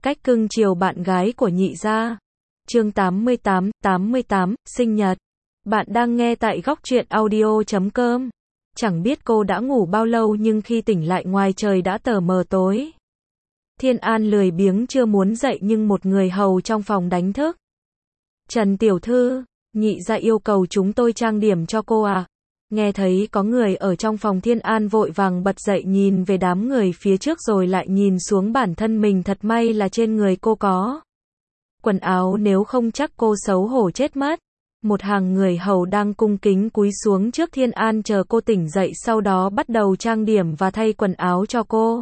Cách cưng chiều bạn gái của nhị gia. Chương 88, sinh nhật. Bạn đang nghe tại góc truyện audio.com. Chẳng biết cô đã ngủ bao lâu nhưng khi tỉnh lại ngoài trời đã tờ mờ tối. Thiên An lười biếng chưa muốn dậy nhưng một người hầu trong phòng đánh thức. Trần tiểu thư, nhị gia yêu cầu chúng tôi trang điểm cho cô à? Nghe thấy có người ở trong phòng, Thiên An vội vàng bật dậy nhìn về đám người phía trước rồi lại nhìn xuống bản thân mình, thật may là trên người cô có quần áo, nếu không chắc cô xấu hổ chết mất. Một hàng người hầu đang cung kính cúi xuống trước Thiên An chờ cô tỉnh dậy, sau đó bắt đầu trang điểm và thay quần áo cho cô.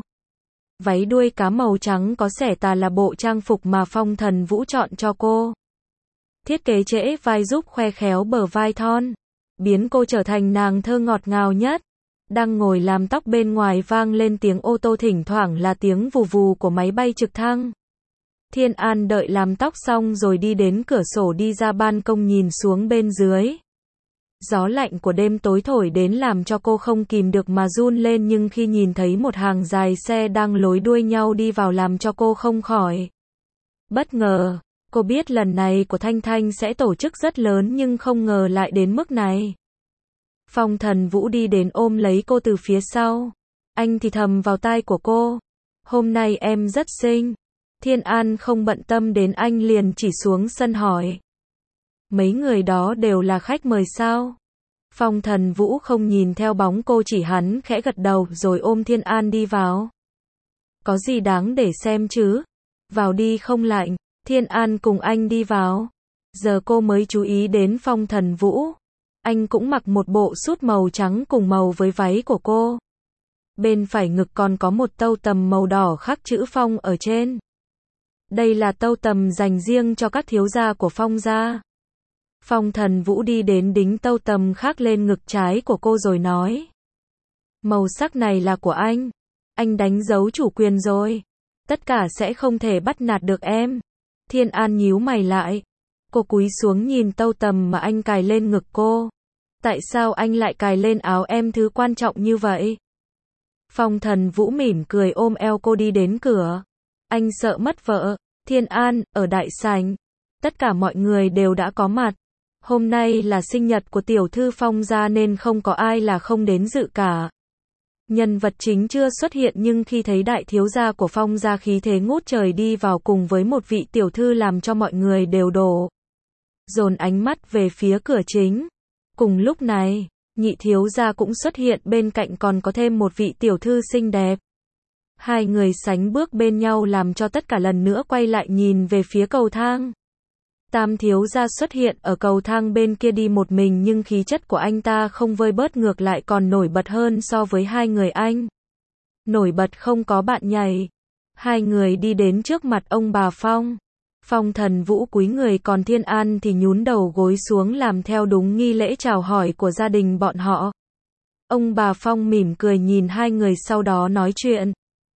Váy đuôi cá màu trắng có xẻ tà là bộ trang phục mà Phong Thần Vũ chọn cho cô. Thiết kế trễ vai giúp khoe khéo bờ vai thon, biến cô trở thành nàng thơ ngọt ngào nhất. Đang ngồi làm tóc, bên ngoài vang lên tiếng ô tô, thỉnh thoảng là tiếng vù vù của máy bay trực thăng. Thiên An đợi làm tóc xong rồi đi đến cửa sổ, đi ra ban công nhìn xuống bên dưới. Gió lạnh của đêm tối thổi đến làm cho cô không kìm được mà run lên, nhưng khi nhìn thấy một hàng dài xe đang nối đuôi nhau đi vào làm cho cô không khỏi bất ngờ. Cô biết lần này của Thanh Thanh sẽ tổ chức rất lớn nhưng không ngờ lại đến mức này. Phong Thần Vũ đi đến ôm lấy cô từ phía sau. Anh thì thầm vào tai của cô. Hôm nay em rất xinh. Thiên An không bận tâm đến anh, liền chỉ xuống sân hỏi. Mấy người đó đều là khách mời sao? Phong Thần Vũ không nhìn theo bóng cô, chỉ hắn khẽ gật đầu rồi ôm Thiên An đi vào. Có gì đáng để xem chứ? Vào đi không lạnh. Thiên An cùng anh đi vào. Giờ cô mới chú ý đến Phong Thần Vũ. Anh cũng mặc một bộ sút màu trắng cùng màu với váy của cô. Bên phải ngực còn có một tâu tằm màu đỏ khắc chữ Phong ở trên. Đây là tâu tằm dành riêng cho các thiếu gia của Phong gia. Phong Thần Vũ đi đến đính tâu tằm khác lên ngực trái của cô rồi nói. Màu sắc này là của anh đánh dấu chủ quyền rồi. Tất cả sẽ không thể bắt nạt được em. Thiên An nhíu mày lại. Cô cúi xuống nhìn tâu tằm mà anh cài lên ngực cô. Tại sao anh lại cài lên áo em thứ quan trọng như vậy? Phong Thần Vũ mỉm cười ôm eo cô đi đến cửa. Anh sợ mất vợ. Thiên An, ở đại sảnh, tất cả mọi người đều đã có mặt. Hôm nay là sinh nhật của tiểu thư Phong gia nên không có ai là không đến dự cả. Nhân vật chính chưa xuất hiện nhưng khi thấy đại thiếu gia của Phong gia khí thế ngút trời đi vào cùng với một vị tiểu thư làm cho mọi người đều dồn ánh mắt về phía cửa chính. Cùng lúc này, nhị thiếu gia cũng xuất hiện, bên cạnh còn có thêm một vị tiểu thư xinh đẹp. Hai người sánh bước bên nhau làm cho tất cả lần nữa quay lại nhìn về phía cầu thang. Tam thiếu gia xuất hiện ở cầu thang bên kia đi một mình nhưng khí chất của anh ta không vơi bớt, ngược lại còn nổi bật hơn so với hai người anh. Nổi bật không có bạn nhảy. Hai người đi đến trước mặt ông bà Phong. Phong Thần Vũ cúi người, còn Thiên An thì nhún đầu gối xuống làm theo đúng nghi lễ chào hỏi của gia đình bọn họ. Ông bà Phong mỉm cười nhìn hai người sau đó nói chuyện.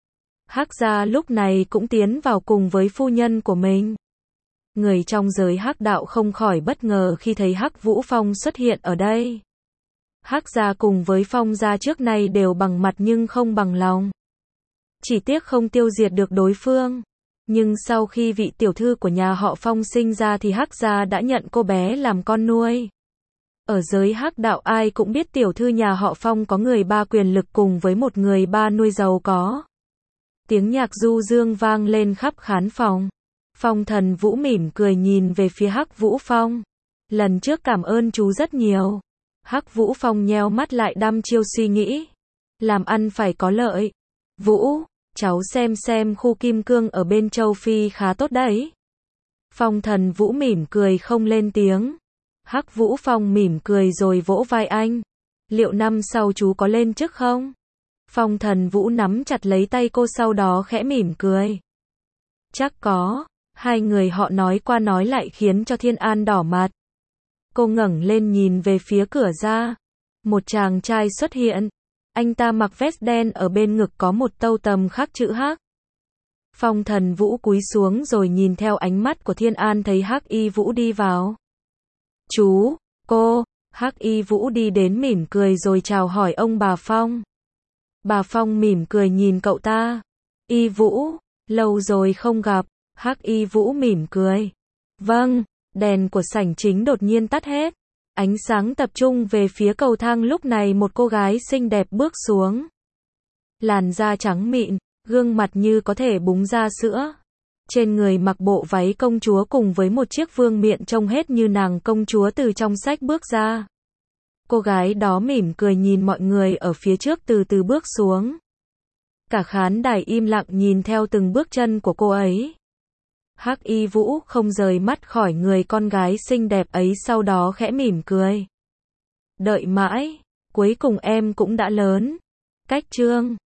Hắc gia lúc này cũng tiến vào cùng với phu nhân của mình. Người trong giới Hắc đạo không khỏi bất ngờ khi thấy Hắc Vũ Phong xuất hiện ở đây. Hắc gia cùng với Phong gia trước nay đều bằng mặt nhưng không bằng lòng. Chỉ tiếc không tiêu diệt được đối phương. Nhưng sau khi vị tiểu thư của nhà họ Phong sinh ra thì Hắc gia đã nhận cô bé làm con nuôi. Ở giới Hắc đạo ai cũng biết tiểu thư nhà họ Phong có người ba quyền lực cùng với một người ba nuôi giàu có. Tiếng nhạc du dương vang lên khắp khán phòng. Phong Thần Vũ mỉm cười nhìn về phía Hắc Vũ Phong. Lần trước cảm ơn chú rất nhiều. Hắc Vũ Phong nheo mắt lại đăm chiêu suy nghĩ. Làm ăn phải có lợi. Vũ, cháu xem khu kim cương ở bên châu Phi khá tốt đấy. Phong Thần Vũ mỉm cười không lên tiếng. Hắc Vũ Phong mỉm cười rồi vỗ vai anh. Liệu năm sau chú có lên chức không? Phong Thần Vũ nắm chặt lấy tay cô sau đó khẽ mỉm cười. Chắc có. Hai người họ nói qua nói lại khiến cho Thiên An đỏ mặt. Cô ngẩng lên nhìn về phía cửa ra. Một chàng trai xuất hiện. Anh ta mặc vest đen, ở bên ngực có một tâu tằm khắc chữ Hắc. Phong Thần Vũ cúi xuống rồi nhìn theo ánh mắt của Thiên An thấy Hắc Y Vũ đi vào. Chú, cô. Hắc Y Vũ đi đến mỉm cười rồi chào hỏi ông bà Phong. Bà Phong mỉm cười nhìn cậu ta. Y Vũ, lâu rồi không gặp. Hắc Y Vũ mỉm cười. Vâng, đèn của sảnh chính đột nhiên tắt hết. Ánh sáng tập trung về phía cầu thang, lúc này một cô gái xinh đẹp bước xuống. Làn da trắng mịn, gương mặt như có thể búng ra sữa. Trên người mặc bộ váy công chúa cùng với một chiếc vương miện trông hết như nàng công chúa từ trong sách bước ra. Cô gái đó mỉm cười nhìn mọi người ở phía trước từ từ bước xuống. Cả khán đài im lặng nhìn theo từng bước chân của cô ấy. Hắc Y Vũ không rời mắt khỏi người con gái xinh đẹp ấy, sau đó khẽ mỉm cười. Đợi mãi, cuối cùng em cũng đã lớn. Cách chương